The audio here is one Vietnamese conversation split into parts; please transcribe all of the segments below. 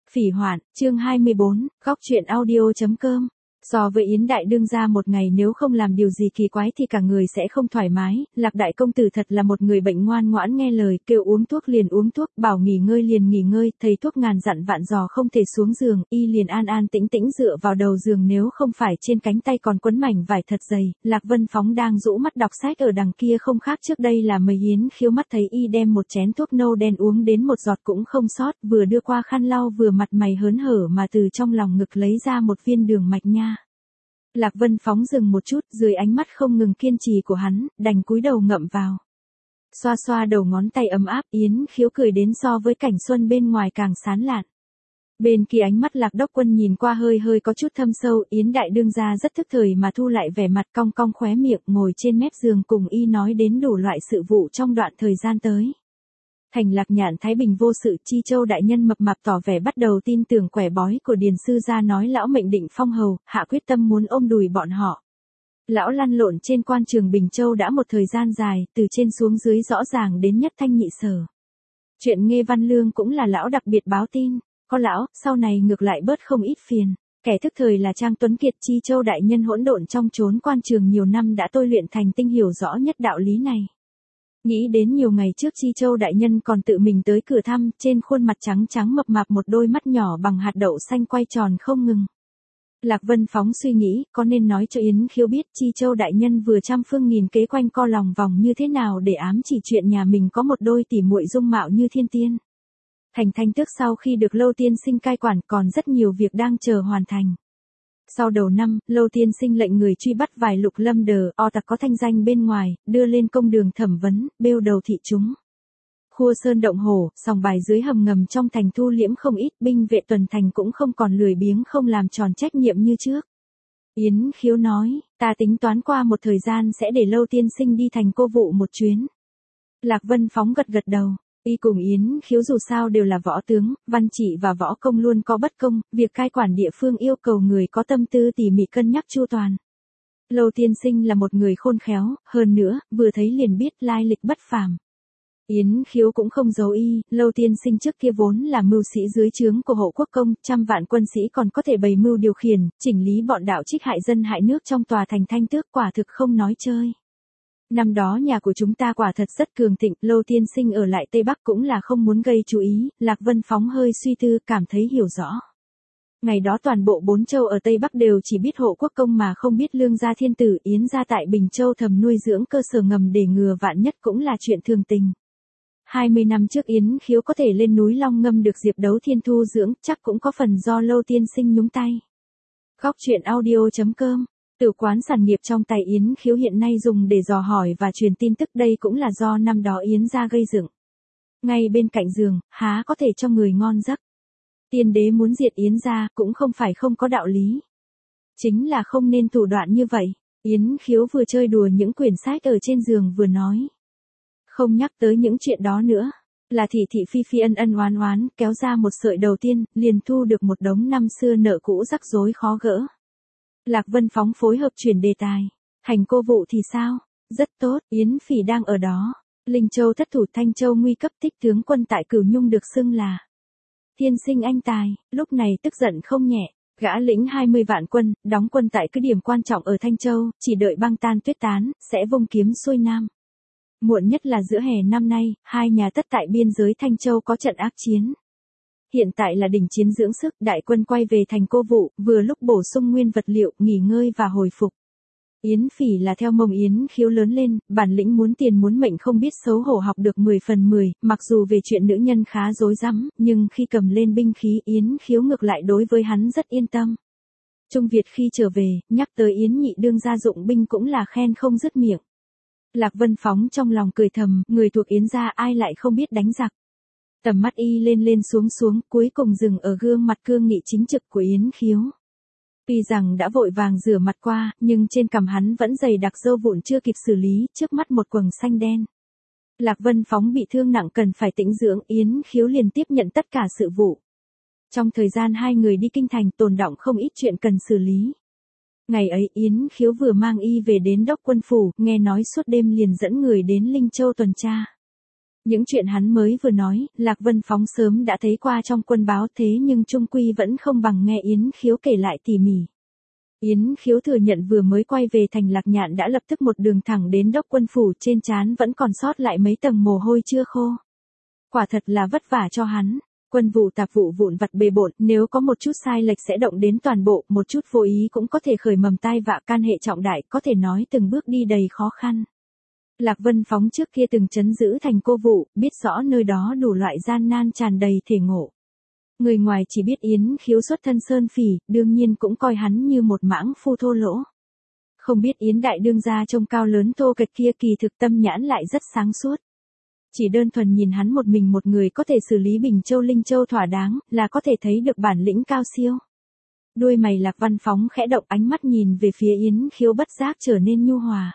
Phỉ hoạn, chương 24, góc truyện audio.com. So với Yến Đại Đương gia một ngày nếu không làm điều gì kỳ quái thì cả người sẽ không thoải mái, Lạc Đại Công Tử thật là một người bệnh ngoan ngoãn nghe lời, kêu uống thuốc liền uống thuốc, bảo nghỉ ngơi liền nghỉ ngơi, thầy thuốc ngàn dặn vạn dò không thể xuống giường, y liền an an tĩnh tĩnh dựa vào đầu giường nếu không phải trên cánh tay còn quấn mảnh vải thật dày, Lạc Vân Phóng đang rũ mắt đọc sách ở đằng kia không khác trước đây là mấy Yến Khiếu mắt thấy y đem một chén thuốc nâu đen uống đến một giọt cũng không sót, vừa đưa qua khăn lau vừa mặt mày hớn hở mà từ trong lòng ngực lấy ra một viên đường mạch nha. Lạc Vân Phóng dừng một chút, dưới ánh mắt không ngừng kiên trì của hắn, đành cúi đầu ngậm vào. Xoa xoa đầu ngón tay ấm áp, Yến Khiếu cười đến so với cảnh xuân bên ngoài càng sán lạn. Bên kia ánh mắt Lạc Đốc Quân nhìn qua hơi hơi có chút thâm sâu, Yến Đại Đương gia rất thức thời mà thu lại vẻ mặt cong cong khóe miệng, ngồi trên mép giường cùng y nói đến đủ loại sự vụ trong đoạn thời gian tới. Thành Lạc Nhạn thái bình vô sự, Chi Châu đại nhân mập mạp tỏ vẻ bắt đầu tin tưởng quẻ bói của Điền sư gia nói lão mệnh định phong hầu, hạ quyết tâm muốn ôm đùi bọn họ. Lão lăn lộn trên quan trường Bình Châu đã một thời gian dài, từ trên xuống dưới rõ ràng đến nhất thanh nhị sở. Chuyện Nghê Văn Lương cũng là lão đặc biệt báo tin, có lão, sau này ngược lại bớt không ít phiền. Kẻ thức thời là Trang Tuấn Kiệt, Chi Châu đại nhân hỗn độn trong chốn quan trường nhiều năm đã tôi luyện thành tinh hiểu rõ nhất đạo lý này. Nghĩ đến nhiều ngày trước Chi Châu đại nhân còn tự mình tới cửa thăm, trên khuôn mặt trắng trắng mập mạp một đôi mắt nhỏ bằng hạt đậu xanh quay tròn không ngừng. Lạc Vân Phóng suy nghĩ, có nên nói cho Yến Khiếu biết Chi Châu đại nhân vừa trăm phương nghìn kế quanh co lòng vòng như thế nào để ám chỉ chuyện nhà mình có một đôi tỉ muội dung mạo như thiên tiên. Thành Thanh Tước sau khi được Lâu tiên sinh cai quản còn rất nhiều việc đang chờ hoàn thành. Sau đầu năm, Lâu tiên sinh lệnh người truy bắt vài Lục Lâm Đờ, o tặc có thanh danh bên ngoài, đưa lên công đường thẩm vấn, bêu đầu thị chúng. Khua sơn động hổ, sòng bài dưới hầm ngầm trong thành thu liễm không ít, binh vệ tuần thành cũng không còn lười biếng không làm tròn trách nhiệm như trước. Yến Khiếu nói, ta tính toán qua một thời gian sẽ để Lâu tiên sinh đi thành cô vụ một chuyến. Lạc Vân Phóng gật gật đầu. Y cùng Yến Khiếu dù sao đều là võ tướng, văn trị và võ công luôn có bất công, việc cai quản địa phương yêu cầu người có tâm tư tỉ mỉ cân nhắc chu toàn. Lâu tiên sinh là một người khôn khéo, hơn nữa, vừa thấy liền biết lai lịch bất phàm. Yến Khiếu cũng không giấu y, Lâu tiên sinh trước kia vốn là mưu sĩ dưới trướng của Hộ Quốc công, trăm vạn quân sĩ còn có thể bày mưu điều khiển, chỉnh lý bọn đạo trích hại dân hại nước trong tòa thành Thanh Tước, quả thực không nói chơi. Năm đó nhà của chúng ta quả thật rất cường thịnh, Lâu tiên sinh ở lại Tây Bắc cũng là không muốn gây chú ý, Lạc Vân Phóng hơi suy tư cảm thấy hiểu rõ. Ngày đó toàn bộ 4 châu ở Tây Bắc đều chỉ biết Hộ Quốc công mà không biết Lương gia thiên tử Yến gia tại Bình Châu thầm nuôi dưỡng cơ sở ngầm để ngừa vạn nhất cũng là chuyện thường tình. 20 năm trước Yến Khiếu có thể lên núi Long Ngâm được Diệp Đấu Thiên thu dưỡng, chắc cũng có phần do Lâu tiên sinh nhúng tay. Góc truyện audio.com. Tử quán sản nghiệp trong tay Yến Khiếu hiện nay dùng để dò hỏi và truyền tin tức, đây cũng là do năm đó Yến gia gây dựng. Ngay bên cạnh giường, há có thể cho người ngon giấc. Tiên đế muốn diệt Yến gia cũng không phải không có đạo lý. Chính là không nên thủ đoạn như vậy. Yến Khiếu vừa chơi đùa những quyển sách ở trên giường vừa nói. Không nhắc tới những chuyện đó nữa. Là thị thị phi phi ân ân oán oán, kéo ra một sợi đầu tiên, liền thu được một đống năm xưa nợ cũ rắc rối khó gỡ. Lạc Vân Phóng phối hợp chuyển đề tài. Hành cô vụ thì sao? Rất tốt, Yến Phỉ đang ở đó. Linh Châu thất thủ, Thanh Châu nguy cấp, Tích tướng quân tại Cửu Nhung được xưng là tiên sinh anh tài, lúc này tức giận không nhẹ. Gã lĩnh 20 vạn quân, đóng quân tại cứ điểm quan trọng ở Thanh Châu, chỉ đợi băng tan tuyết tán, sẽ vung kiếm xuôi nam. Muộn nhất là giữa hè năm nay, hai nhà tất tại biên giới Thanh Châu có trận ác chiến. Hiện tại là đỉnh chiến dưỡng sức, đại quân quay về thành cô vụ, vừa lúc bổ sung nguyên vật liệu, nghỉ ngơi và hồi phục. Yến Phỉ là theo mông Yến Khiếu lớn lên, bản lĩnh muốn tiền muốn mệnh không biết xấu hổ học được 10 phần 10, mặc dù về chuyện nữ nhân khá rối rắm, nhưng khi cầm lên binh khí Yến Khiếu ngược lại đối với hắn rất yên tâm. Trung Việt khi trở về, nhắc tới Yến nhị đương gia dụng binh cũng là khen không dứt miệng. Lạc Vân Phóng trong lòng cười thầm, người thuộc Yến gia ai lại không biết đánh giặc. Tầm mắt y lên lên xuống xuống, cuối cùng dừng ở gương mặt cương nghị chính trực của Yến Khiếu. Tuy rằng đã vội vàng rửa mặt qua, nhưng trên cằm hắn vẫn dày đặc râu vụn chưa kịp xử lý, trước mắt một quầng xanh đen. Lạc Vân Phóng bị thương nặng cần phải tĩnh dưỡng, Yến Khiếu liền tiếp nhận tất cả sự vụ. Trong thời gian hai người đi kinh thành tồn đọng không ít chuyện cần xử lý. Ngày ấy Yến Khiếu vừa mang y về đến đốc quân phủ, nghe nói suốt đêm liền dẫn người đến Linh Châu tuần tra. Những chuyện hắn mới vừa nói, Lạc Vân Phóng sớm đã thấy qua trong quân báo, thế nhưng chung quy vẫn không bằng nghe Yến Khiếu kể lại tỉ mỉ. Yến Khiếu thừa nhận vừa mới quay về thành Lạc Nhạn đã lập tức một đường thẳng đến đốc quân phủ, trên trán vẫn còn sót lại mấy tầng mồ hôi chưa khô. Quả thật là vất vả cho hắn. Quân vụ tạp vụ vụn vặt bề bộn, nếu có một chút sai lệch sẽ động đến toàn bộ, một chút vô ý cũng có thể khởi mầm tai vạ, can hệ trọng đại, có thể nói từng bước đi đầy khó khăn. Lạc Vân Phóng trước kia từng trấn giữ thành Cô Vụ, biết rõ nơi đó đủ loại gian nan tràn đầy thể ngộ. Người ngoài chỉ biết Yến Khiếu xuất thân sơn phỉ, đương nhiên cũng coi hắn như một mãng phu thô lỗ. Không biết Yến đại đương gia trông cao lớn thô kệch kia kỳ thực tâm nhãn lại rất sáng suốt. Chỉ đơn thuần nhìn hắn một mình một người có thể xử lý Bình Châu Linh Châu thỏa đáng, là có thể thấy được bản lĩnh cao siêu. Đuôi mày Lạc Văn Phóng khẽ động, ánh mắt nhìn về phía Yến Khiếu bất giác trở nên nhu hòa.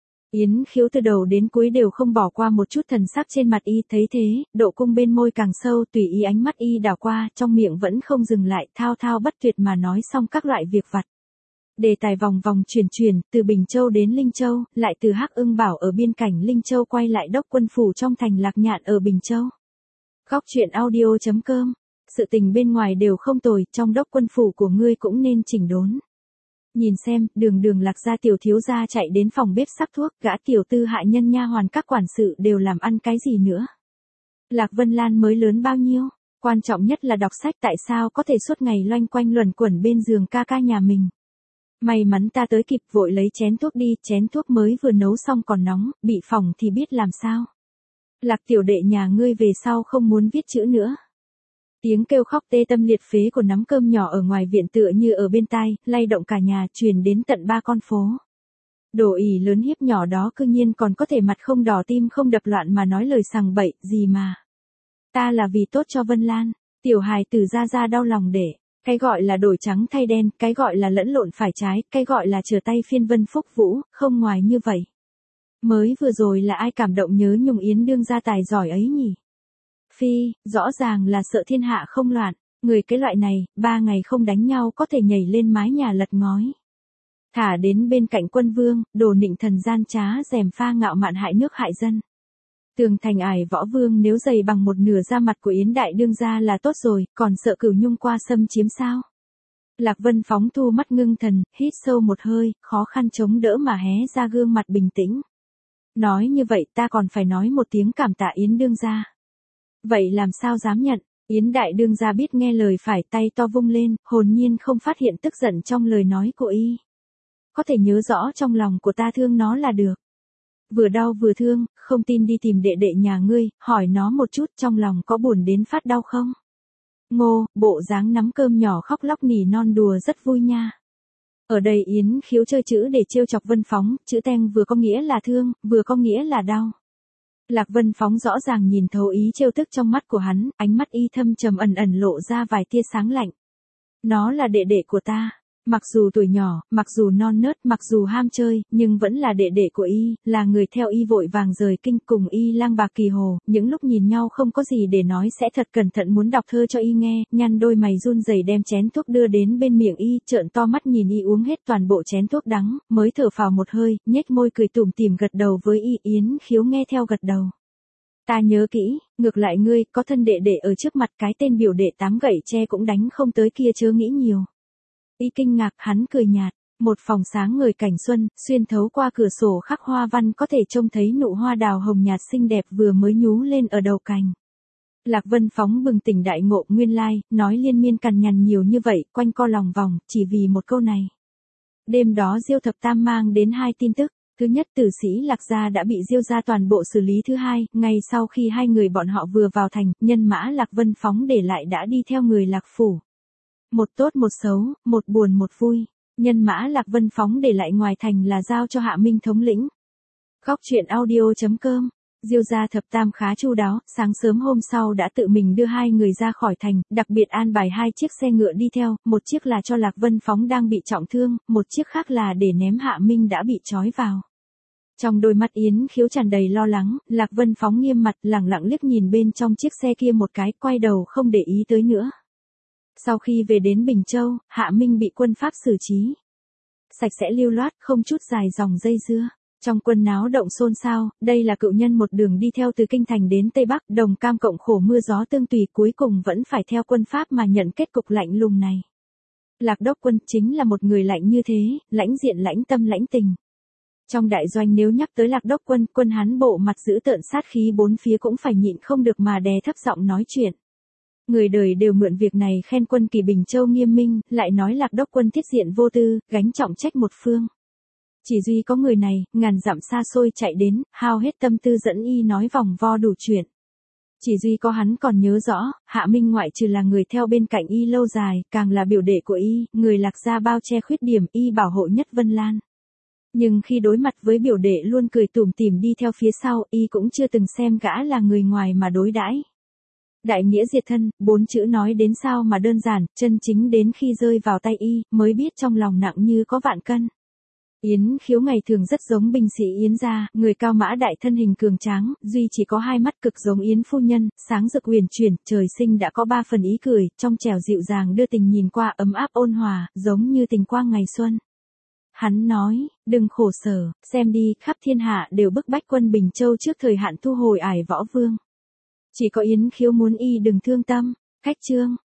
Yến Khiếu từ đầu đến cuối đều không bỏ qua một chút thần sắc trên mặt y, thấy thế, độ cung bên môi càng sâu, tùy ý ánh mắt y đảo qua, trong miệng vẫn không dừng lại, thao thao bất tuyệt mà nói xong các loại việc vặt. Đề tài vòng vòng chuyển, từ Bình Châu đến Linh Châu, lại từ Hắc Ưng Bảo ở biên cảnh Linh Châu quay lại đốc quân phủ trong thành Lạc Nhạn ở Bình Châu. Góc truyện audio.com. Sự tình bên ngoài đều không tồi, trong đốc quân phủ của ngươi cũng nên chỉnh đốn. Nhìn xem, đường Lạc gia tiểu thiếu gia chạy đến phòng bếp sắc thuốc, gã tiểu tư hạ nhân nha hoàn các quản sự đều làm ăn cái gì nữa. Lạc Vân Lan mới lớn bao nhiêu, quan trọng nhất là đọc sách, tại sao có thể suốt ngày loanh quanh luẩn quẩn bên giường ca ca nhà mình. May mắn ta tới kịp, vội lấy chén thuốc đi, chén thuốc mới vừa nấu xong còn nóng, bị phỏng thì biết làm sao. Lạc tiểu đệ nhà ngươi về sau không muốn viết chữ nữa. Tiếng kêu khóc tê tâm liệt phế của nắm cơm nhỏ ở ngoài viện tựa như ở bên tai, lay động cả nhà, truyền đến tận 3 con phố. Đồ ỉ lớn hiếp nhỏ đó cư nhiên còn có thể mặt không đỏ tim không đập loạn mà nói lời sằng bậy, gì mà. Ta là vì tốt cho Vân Lan, tiểu hài tử ra đau lòng để. Cái gọi là đổi trắng thay đen, cái gọi là lẫn lộn phải trái, cái gọi là trở tay phiên Vân Phúc Vũ, không ngoài như vậy. Mới vừa rồi là ai cảm động nhớ nhung Yến đương gia tài giỏi ấy nhỉ? Phi, rõ ràng là sợ thiên hạ không loạn, người cái loại này, 3 ngày không đánh nhau có thể nhảy lên mái nhà lật ngói. Thả đến bên cạnh quân vương, đồ nịnh thần gian trá dèm pha ngạo mạn hại nước hại dân. Tường thành ải võ vương nếu dày bằng một nửa da mặt của Yến đại đương gia là tốt rồi, còn sợ Cửu Nhung qua xâm chiếm sao? Lạc Vân Phóng thu mắt ngưng thần, hít sâu một hơi, khó khăn chống đỡ mà hé ra gương mặt bình tĩnh. Nói như vậy ta còn phải nói một tiếng cảm tạ Yến đương gia. Vậy làm sao dám nhận, Yến đại đương gia biết nghe lời phải, tay to vung lên, hồn nhiên không phát hiện tức giận trong lời nói của y. Có thể nhớ rõ trong lòng của ta thương nó là được. Vừa đau vừa thương, không tin đi tìm đệ đệ nhà ngươi, hỏi nó một chút trong lòng có buồn đến phát đau không? Ngô, bộ dáng nắm cơm nhỏ khóc lóc nỉ non đùa rất vui nha. Ở đây Yến Khiếu chơi chữ để trêu chọc Vân Phóng, chữ teng vừa có nghĩa là thương, vừa có nghĩa là đau. Lạc Vân Phóng rõ ràng nhìn thấu ý trêu tức trong mắt của hắn, ánh mắt y thâm trầm ẩn lộ ra vài tia sáng lạnh. Nó là đệ đệ của ta. Mặc dù tuổi nhỏ, mặc dù non nớt, mặc dù ham chơi, nhưng vẫn là đệ đệ của y, là người theo y vội vàng rời kinh cùng y lang bạc kỳ hồ, những lúc nhìn nhau không có gì để nói sẽ thật cẩn thận muốn đọc thơ cho y nghe, nhăn đôi mày run rẩy đem chén thuốc đưa đến bên miệng y, trợn to mắt nhìn y uống hết toàn bộ chén thuốc đắng, mới thở phào một hơi, nhếch môi cười tủm tỉm gật đầu với y. Yến Khiếu nghe theo gật đầu. Ta nhớ kỹ, ngược lại ngươi, có thân đệ đệ ở trước mặt, cái tên biểu đệ 8 gậy tre cũng đánh không tới kia, chớ nghĩ nhiều. Y kinh ngạc, hắn cười nhạt, một phòng sáng ngời cảnh xuân, xuyên thấu qua cửa sổ khắc hoa văn có thể trông thấy nụ hoa đào hồng nhạt xinh đẹp vừa mới nhú lên ở đầu cành. Lạc Vân Phóng bừng tỉnh đại ngộ, nguyên lai, nói liên miên cằn nhằn nhiều như vậy, quanh co lòng vòng, chỉ vì một câu này. Đêm đó Diêu Thập Tam mang đến 2 tin tức. Thứ nhất, tử sĩ Lạc gia đã bị Diêu gia toàn bộ xử lý. Thứ hai, ngay sau khi 2 người bọn họ vừa vào thành, nhân mã Lạc Vân Phóng để lại đã đi theo người Lạc phủ. Một tốt một xấu, một buồn một vui. Nhân mã Lạc Vân Phóng để lại ngoài thành là giao cho Hạ Minh thống lĩnh. Góc truyện audio.com. Diêu gia Thập Tam khá chu đáo, sáng sớm hôm sau đã tự mình đưa 2 người ra khỏi thành, đặc biệt an bài 2 chiếc xe ngựa đi theo, một chiếc là cho Lạc Vân Phóng đang bị trọng thương, một chiếc khác là để ném Hạ Minh đã bị trói vào. Trong đôi mắt Yến Khiếu tràn đầy lo lắng, Lạc Vân Phóng nghiêm mặt lẳng lặng liếc nhìn bên trong chiếc xe kia một cái, quay đầu không để ý tới nữa. Sau khi về đến Bình Châu, Hạ Minh bị quân Pháp xử trí. Sạch sẽ lưu loát, không chút dài dòng dây dưa. Trong quân náo động xôn xao, đây là cựu nhân một đường đi theo từ Kinh Thành đến Tây Bắc, đồng cam cộng khổ mưa gió tương tùy, cuối cùng vẫn phải theo quân Pháp mà nhận kết cục lạnh lùng này. Lạc Đốc Quân chính là một người lạnh như thế, lãnh diện lãnh tâm lãnh tình. Trong đại doanh nếu nhắc tới Lạc Đốc Quân, quân Hán bộ mặt giữ tợn sát khí bốn phía cũng phải nhịn không được mà đè thấp giọng nói chuyện. Người đời đều mượn việc này khen quân Kỳ Bình Châu nghiêm minh, lại nói Lạc Đốc Quân thiết diện vô tư, gánh trọng trách một phương. Chỉ duy có người này, ngàn dặm xa xôi chạy đến, hao hết tâm tư dẫn y nói vòng vo đủ chuyện. Chỉ duy có hắn còn nhớ rõ, Hạ Minh ngoại trừ là người theo bên cạnh y lâu dài, càng là biểu đệ của y, người Lạc gia bao che khuyết điểm y bảo hộ nhất Vân Lan. Nhưng khi đối mặt với biểu đệ luôn cười tủm tỉm đi theo phía sau, y cũng chưa từng xem gã là người ngoài mà đối đãi. Đại nghĩa diệt thân, 4 chữ nói đến sao mà đơn giản, chân chính đến khi rơi vào tay y, mới biết trong lòng nặng như có vạn cân. Yến Khiếu ngày thường rất giống binh sĩ Yến gia, người cao mã đại thân hình cường tráng, duy chỉ có hai mắt cực giống Yến phu nhân, sáng rực huyền chuyển, trời sinh đã có 3 phần ý cười, trong trẻo dịu dàng đưa tình nhìn qua ấm áp ôn hòa, giống như tình quang ngày xuân. Hắn nói, đừng khổ sở, xem đi, khắp thiên hạ đều bức bách quân Bình Châu trước thời hạn thu hồi Ải Võ Vương. Chỉ có Yến Khiếu muốn y đừng thương tâm. Khách chương